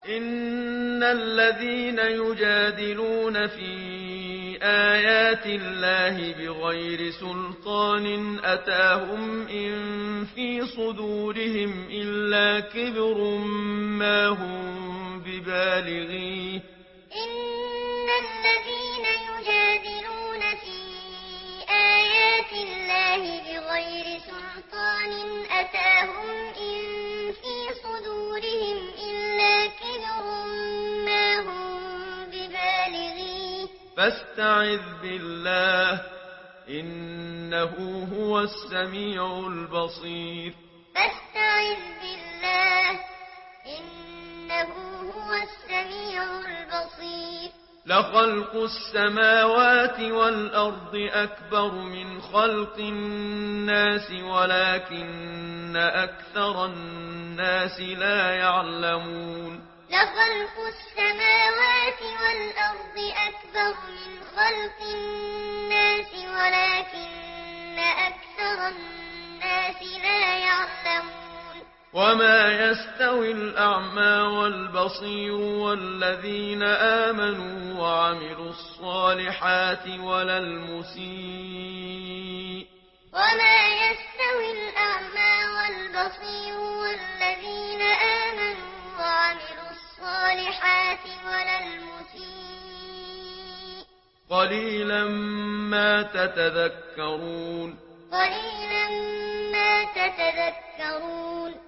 إن الذين يجادلون في آيات الله بغير سلطان أتاهم إن في صدورهم إلا كبر ما هم ببالغيه إن الذين يجادلون في آيات الله بغير سلطان أتاهم إن في صدورهم إلا كبر ما هم ببالغيه فاستعذ بالله إنه هو السميع البصير فاستعذ بالله إنه هو السميع البصير لخلق السماوات والأرض أكبر من خلق الناس ولكن أكثر الناس لا يعلمون لخلق السماوات والأرض أكبر من خلق الناس ولكن أكثر الناس لا يعلمون وما يستوي الأعمى والبصير والذين آمنوا وعملوا الصالحات ولا المسيء وما يستوي الأعمى والبصير والذين آمنوا وعملوا الصالحات ولا المسيء قليلا ما تتذكرون قليلا ما تتذكرون